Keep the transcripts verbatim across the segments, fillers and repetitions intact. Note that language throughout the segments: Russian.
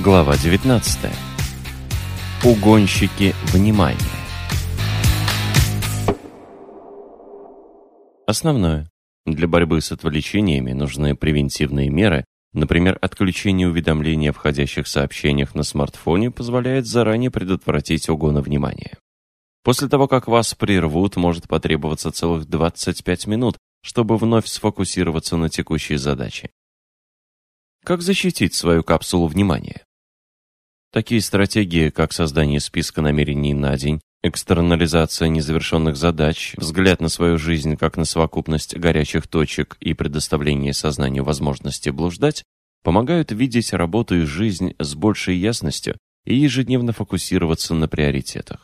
Глава девятнадцатая. Угонщики внимания. Основное. Для борьбы с отвлечениями нужны превентивные меры. Например, отключение уведомлений о входящих сообщениях на смартфоне позволяет заранее предотвратить угон внимания. После того, как вас прервут, может потребоваться целых двадцать пять минут, чтобы вновь сфокусироваться на текущей задаче. Как защитить свою капсулу внимания? Такие стратегии, как создание списка намерений на день, экстернализация незавершенных задач, взгляд на свою жизнь как на совокупность горячих точек и предоставление сознанию возможности блуждать, помогают видеть работу и жизнь с большей ясностью и ежедневно фокусироваться на приоритетах.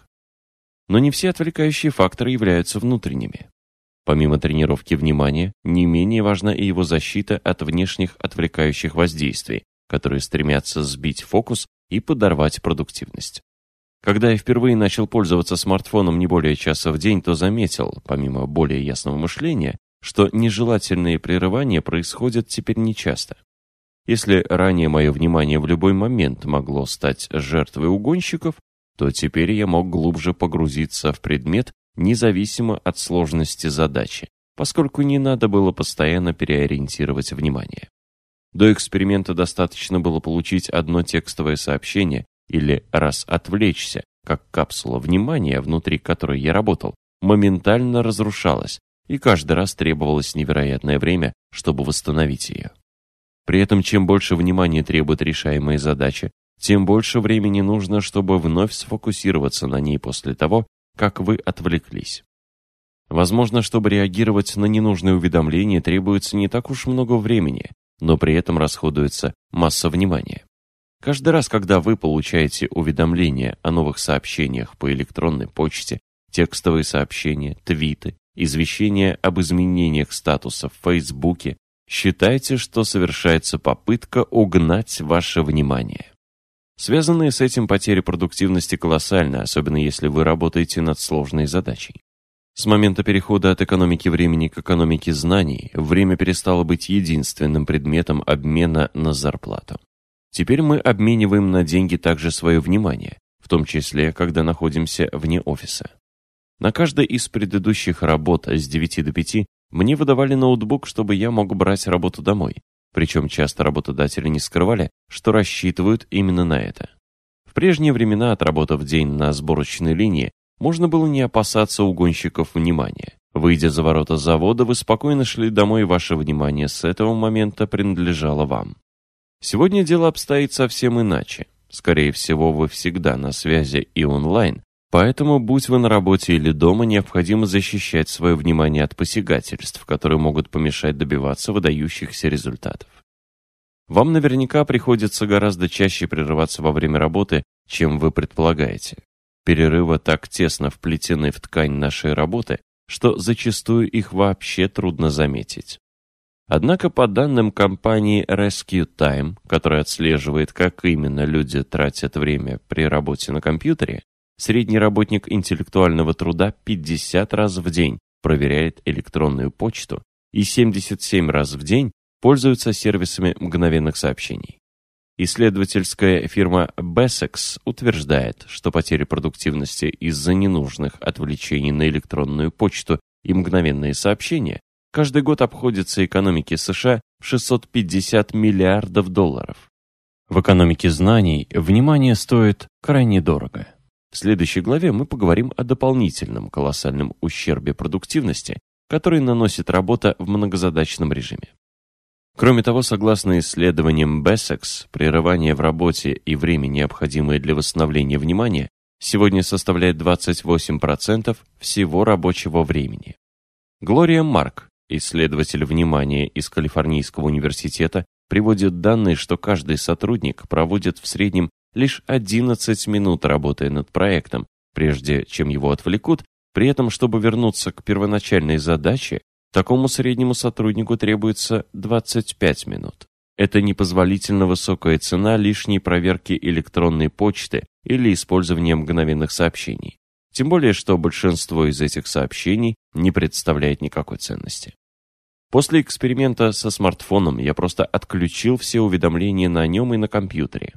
Но не все отвлекающие факторы являются внутренними. Помимо тренировки внимания, не менее важна и его защита от внешних отвлекающих воздействий, которые стремятся сбить фокус и подорвать продуктивность. Когда я впервые начал пользоваться смартфоном не более часа в день, то заметил, помимо более ясного мышления, что нежелательные прерывания происходят теперь нечасто. Если ранее мое внимание в любой момент могло стать жертвой угонщиков, то теперь я мог глубже погрузиться в предмет, независимо от сложности задачи, поскольку не надо было постоянно переориентировать внимание. До эксперимента достаточно было получить одно текстовое сообщение или раз отвлечься, как капсула внимания, внутри которой я работал, моментально разрушалась, и каждый раз требовалось невероятное время, чтобы восстановить ее. При этом, чем больше внимания требует решаемая задача, тем больше времени нужно, чтобы вновь сфокусироваться на ней после того, как вы отвлеклись. Возможно, чтобы реагировать на ненужные уведомления, требуется не так уж много времени, но при этом расходуется масса внимания. Каждый раз, когда вы получаете уведомления о новых сообщениях по электронной почте, текстовые сообщения, твиты, извещения об изменениях статуса в Фейсбуке, считайте, что совершается попытка угнать ваше внимание. Связанные с этим потери продуктивности колоссальны, особенно если вы работаете над сложной задачей. С момента перехода от экономики времени к экономике знаний, время перестало быть единственным предметом обмена на зарплату. Теперь мы обмениваем на деньги также свое внимание, в том числе, когда находимся вне офиса. На каждой из предыдущих работ с девяти до пяти мне выдавали ноутбук, чтобы я мог брать работу домой, причем часто работодатели не скрывали, что рассчитывают именно на это. В прежние времена, отработав день на сборочной линии, можно было не опасаться угонщиков внимания. Выйдя за ворота завода, вы спокойно шли домой, и ваше внимание с этого момента принадлежало вам. Сегодня дело обстоит совсем иначе. Скорее всего, вы всегда на связи и онлайн, поэтому, будь вы на работе или дома, необходимо защищать свое внимание от посягательств, которые могут помешать добиваться выдающихся результатов. Вам наверняка приходится гораздо чаще прерываться во время работы, чем вы предполагаете. Перерывы так тесно вплетены в ткань нашей работы, что зачастую их вообще трудно заметить. Однако по данным компании Rescue Time, которая отслеживает, как именно люди тратят время при работе на компьютере, средний работник интеллектуального труда пятьдесят раз в день проверяет электронную почту и семьдесят семь раз в день пользуется сервисами мгновенных сообщений. Исследовательская фирма Bessex утверждает, что потери продуктивности из-за ненужных отвлечений на электронную почту и мгновенные сообщения каждый год обходятся экономике США в шестьсот пятьдесят миллиардов долларов. В экономике знаний внимание стоит крайне дорого. В следующей главе мы поговорим о дополнительном колоссальном ущербе продуктивности, который наносит работа в многозадачном режиме. Кроме того, согласно исследованиям Bessex, прерывание в работе и время, необходимое для восстановления внимания, сегодня составляет двадцать восемь процентов всего рабочего времени. Глория Марк, исследователь внимания из Калифорнийского университета, приводит данные, что каждый сотрудник проводит в среднем лишь одиннадцать минут, работая над проектом, прежде чем его отвлекут, при этом, чтобы вернуться к первоначальной задаче, такому среднему сотруднику требуется двадцать пять минут. Это непозволительно высокая цена лишней проверки электронной почты или использования мгновенных сообщений. Тем более, что большинство из этих сообщений не представляет никакой ценности. После эксперимента со смартфоном я просто отключил все уведомления на нем и на компьютере.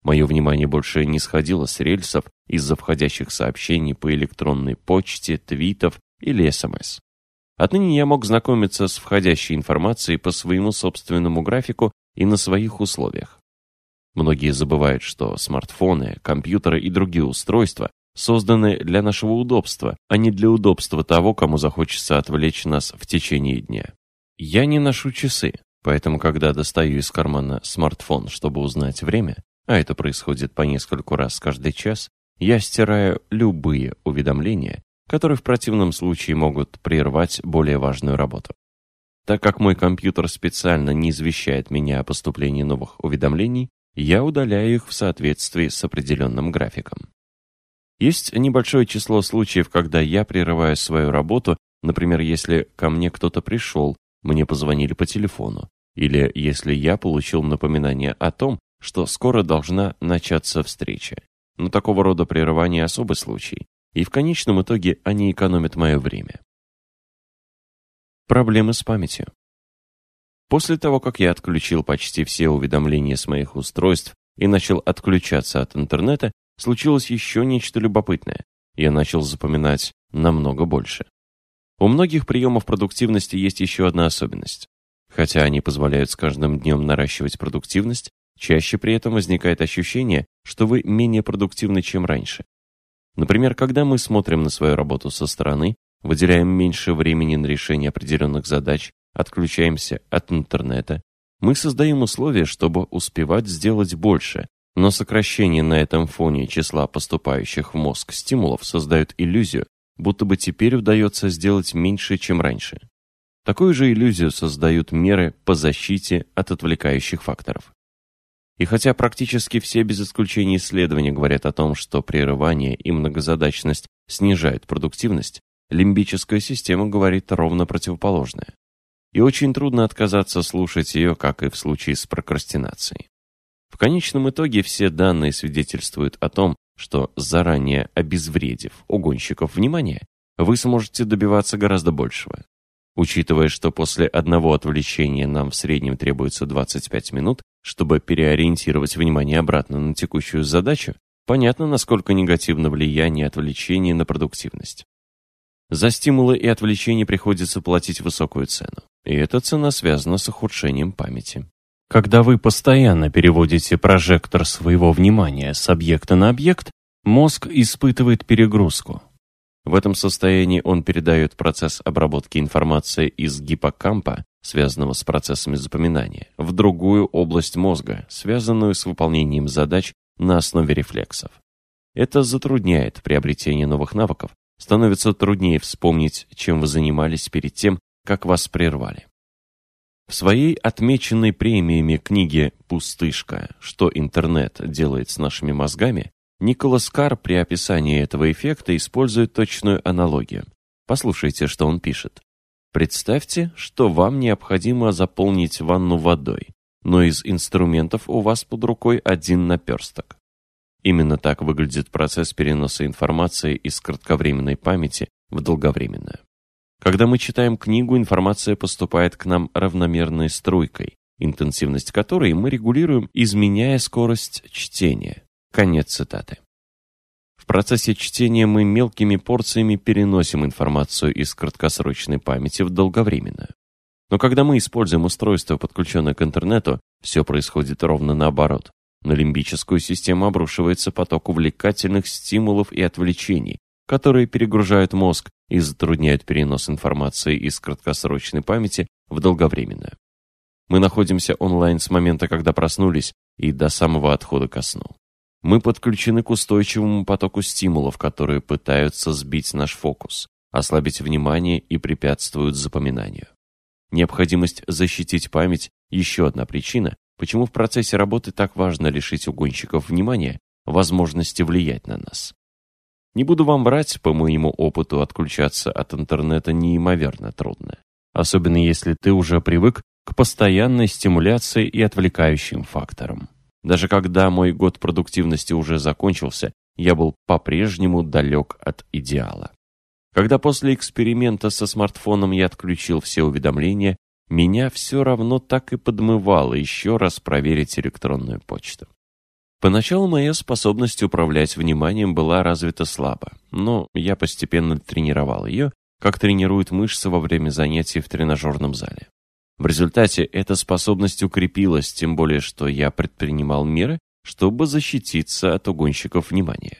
Мое внимание больше не сходило с рельсов из-за входящих сообщений по электронной почте, твитов или эс эм эс. Отныне я мог знакомиться с входящей информацией по своему собственному графику и на своих условиях. Многие забывают, что смартфоны, компьютеры и другие устройства созданы для нашего удобства, а не для удобства того, кому захочется отвлечь нас в течение дня. Я не ношу часы, поэтому когда достаю из кармана смартфон, чтобы узнать время, а это происходит по нескольку раз каждый час, я стираю любые уведомления, которые в противном случае могут прервать более важную работу. Так как мой компьютер специально не извещает меня о поступлении новых уведомлений, я удаляю их в соответствии с определенным графиком. Есть небольшое число случаев, когда я прерываю свою работу, например, если ко мне кто-то пришел, мне позвонили по телефону, или если я получил напоминание о том, что скоро должна начаться встреча. Но такого рода прерывания особый случай, и в конечном итоге они экономят мое время. Проблемы с памятью. После того, как я отключил почти все уведомления с моих устройств и начал отключаться от интернета, случилось еще нечто любопытное. Я начал запоминать намного больше. У многих приемов продуктивности есть еще одна особенность. Хотя они позволяют с каждым днем наращивать продуктивность, чаще при этом возникает ощущение, что вы менее продуктивны, чем раньше. Например, когда мы смотрим на свою работу со стороны, выделяем меньше времени на решение определенных задач, отключаемся от интернета, мы создаем условия, чтобы успевать сделать больше, но сокращение на этом фоне числа поступающих в мозг стимулов создает иллюзию, будто бы теперь удается сделать меньше, чем раньше. Такую же иллюзию создают меры по защите от отвлекающих факторов. И хотя практически все без исключения исследования говорят о том, что прерывание и многозадачность снижают продуктивность, лимбическая система говорит ровно противоположное. И очень трудно отказаться слушать ее, как и в случае с прокрастинацией. В конечном итоге все данные свидетельствуют о том, что заранее обезвредив угонщиков внимания, вы сможете добиваться гораздо большего. Учитывая, что после одного отвлечения нам в среднем требуется двадцать пять минут, чтобы переориентировать внимание обратно на текущую задачу, понятно, насколько негативно влияние отвлечения на продуктивность. За стимулы и отвлечения приходится платить высокую цену, и эта цена связана с ухудшением памяти. Когда вы постоянно переводите прожектор своего внимания с объекта на объект, мозг испытывает перегрузку. В этом состоянии он передает процесс обработки информации из гиппокампа, связанного с процессами запоминания, в другую область мозга, связанную с выполнением задач на основе рефлексов. Это затрудняет приобретение новых навыков, становится труднее вспомнить, чем вы занимались перед тем, как вас прервали. В своей отмеченной премиями книге «Пустышка. Что интернет делает с нашими мозгами» Николас Карр при описании этого эффекта использует точную аналогию. Послушайте, что он пишет. Представьте, что вам необходимо заполнить ванну водой, но из инструментов у вас под рукой один наперсток. Именно так выглядит процесс переноса информации из кратковременной памяти в долговременную. Когда мы читаем книгу, информация поступает к нам равномерной струйкой, интенсивность которой мы регулируем, изменяя скорость чтения. Конец цитаты. В процессе чтения мы мелкими порциями переносим информацию из краткосрочной памяти в долговременную. Но когда мы используем устройство, подключенное к интернету, все происходит ровно наоборот. На лимбическую систему обрушивается поток увлекательных стимулов и отвлечений, которые перегружают мозг и затрудняют перенос информации из краткосрочной памяти в долговременную. Мы находимся онлайн с момента, когда проснулись, и до самого отхода ко сну. Мы подключены к устойчивому потоку стимулов, которые пытаются сбить наш фокус, ослабить внимание и препятствуют запоминанию. Необходимость защитить память – еще одна причина, почему в процессе работы так важно лишить угонщиков внимания возможности влиять на нас. Не буду вам врать, по моему опыту отключаться от интернета неимоверно трудно. Особенно если ты уже привык к постоянной стимуляции и отвлекающим факторам. Даже когда мой год продуктивности уже закончился, я был по-прежнему далек от идеала. Когда после эксперимента со смартфоном я отключил все уведомления, меня все равно так и подмывало еще раз проверить электронную почту. Поначалу моя способность управлять вниманием была развита слабо, но я постепенно тренировал ее, как тренируют мышцы во время занятий в тренажерном зале. В результате эта способность укрепилась, тем более, что я предпринимал меры, чтобы защититься от угонщиков внимания.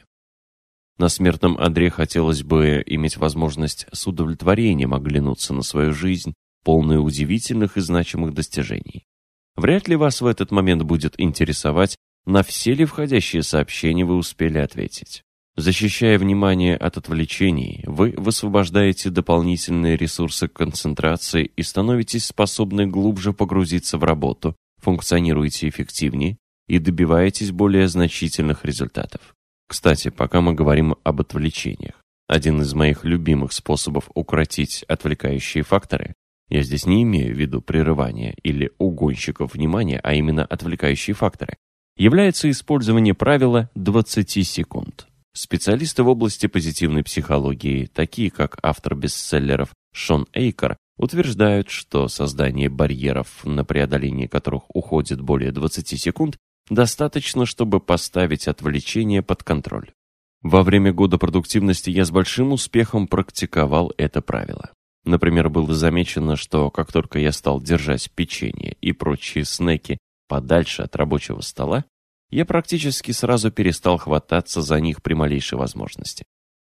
На смертном одре хотелось бы иметь возможность с удовлетворением оглянуться на свою жизнь, полную удивительных и значимых достижений. Вряд ли вас в этот момент будет интересовать, на все ли входящие сообщения вы успели ответить. Защищая внимание от отвлечений, вы высвобождаете дополнительные ресурсы концентрации и становитесь способны глубже погрузиться в работу, функционируете эффективнее и добиваетесь более значительных результатов. Кстати, пока мы говорим об отвлечениях, один из моих любимых способов укротить отвлекающие факторы, я здесь не имею в виду прерывания или угонщиков внимания, а именно отвлекающие факторы, является использование правила двадцати секунд. Специалисты в области позитивной психологии, такие как автор бестселлеров Шон Эйкер, утверждают, что создание барьеров, на преодоление которых уходит более двадцати секунд, достаточно, чтобы поставить отвлечение под контроль. Во время года продуктивности я с большим успехом практиковал это правило. Например, было замечено, что как только я стал держать печенье и прочие снеки подальше от рабочего стола, я практически сразу перестал хвататься за них при малейшей возможности.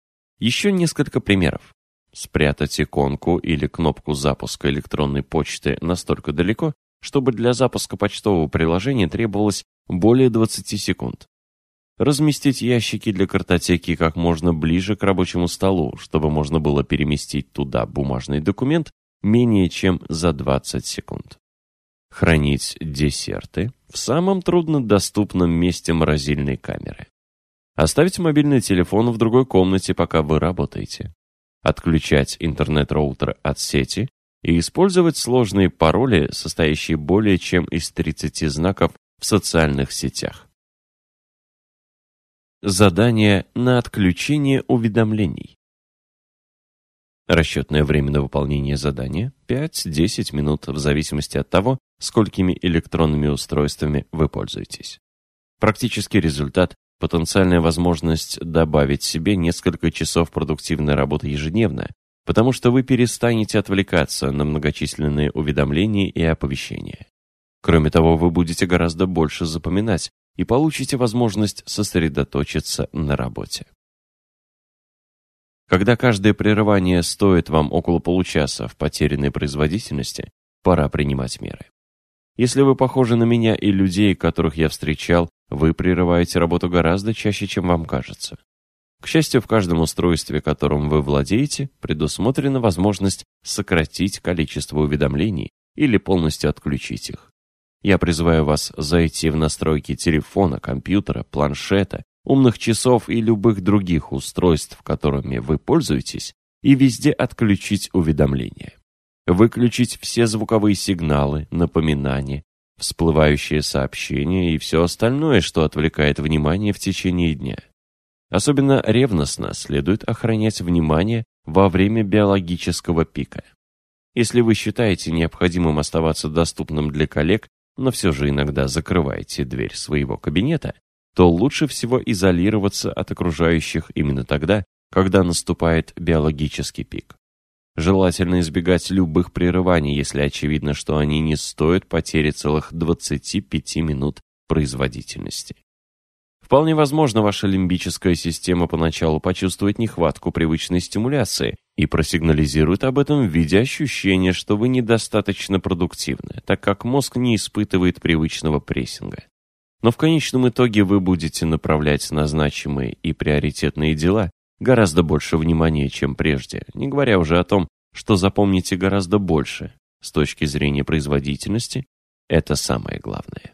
Еще несколько примеров. Спрятать иконку или кнопку запуска электронной почты настолько далеко, чтобы для запуска почтового приложения требовалось более двадцати секунд. Разместить ящики для картотеки как можно ближе к рабочему столу, чтобы можно было переместить туда бумажный документ менее чем за двадцать секунд. Хранить десерты в самом труднодоступном месте морозильной камеры. Оставить мобильный телефон в другой комнате, пока вы работаете. Отключать интернет-роутер от сети и использовать сложные пароли, состоящие более чем из тридцати знаков в социальных сетях. Задание на отключение уведомлений. Расчетное время на выполнение задания – пять-десять минут в зависимости от того, сколькими электронными устройствами вы пользуетесь. Практический результат – потенциальная возможность добавить себе несколько часов продуктивной работы ежедневно, потому что вы перестанете отвлекаться на многочисленные уведомления и оповещения. Кроме того, вы будете гораздо больше запоминать и получите возможность сосредоточиться на работе. Когда каждое прерывание стоит вам около получаса в потерянной производительности, пора принимать меры. Если вы похожи на меня и людей, которых я встречал, вы прерываете работу гораздо чаще, чем вам кажется. К счастью, в каждом устройстве, которым вы владеете, предусмотрена возможность сократить количество уведомлений или полностью отключить их. Я призываю вас зайти в настройки телефона, компьютера, планшета, умных часов и любых других устройств, которыми вы пользуетесь, и везде отключить уведомления. Выключить все звуковые сигналы, напоминания, всплывающие сообщения и все остальное, что отвлекает внимание в течение дня. Особенно ревностно следует охранять внимание во время биологического пика. Если вы считаете необходимым оставаться доступным для коллег, но все же иногда закрываете дверь своего кабинета, то лучше всего изолироваться от окружающих именно тогда, когда наступает биологический пик. Желательно избегать любых прерываний, если очевидно, что они не стоят потери целых двадцати пяти минут производительности. Вполне возможно, ваша лимбическая система поначалу почувствует нехватку привычной стимуляции и просигнализирует об этом в виде ощущения, что вы недостаточно продуктивны, так как мозг не испытывает привычного прессинга. Но в конечном итоге вы будете направлять на значимые и приоритетные дела гораздо больше внимания, чем прежде, не говоря уже о том, что запомните гораздо больше. С точки зрения производительности, это самое главное.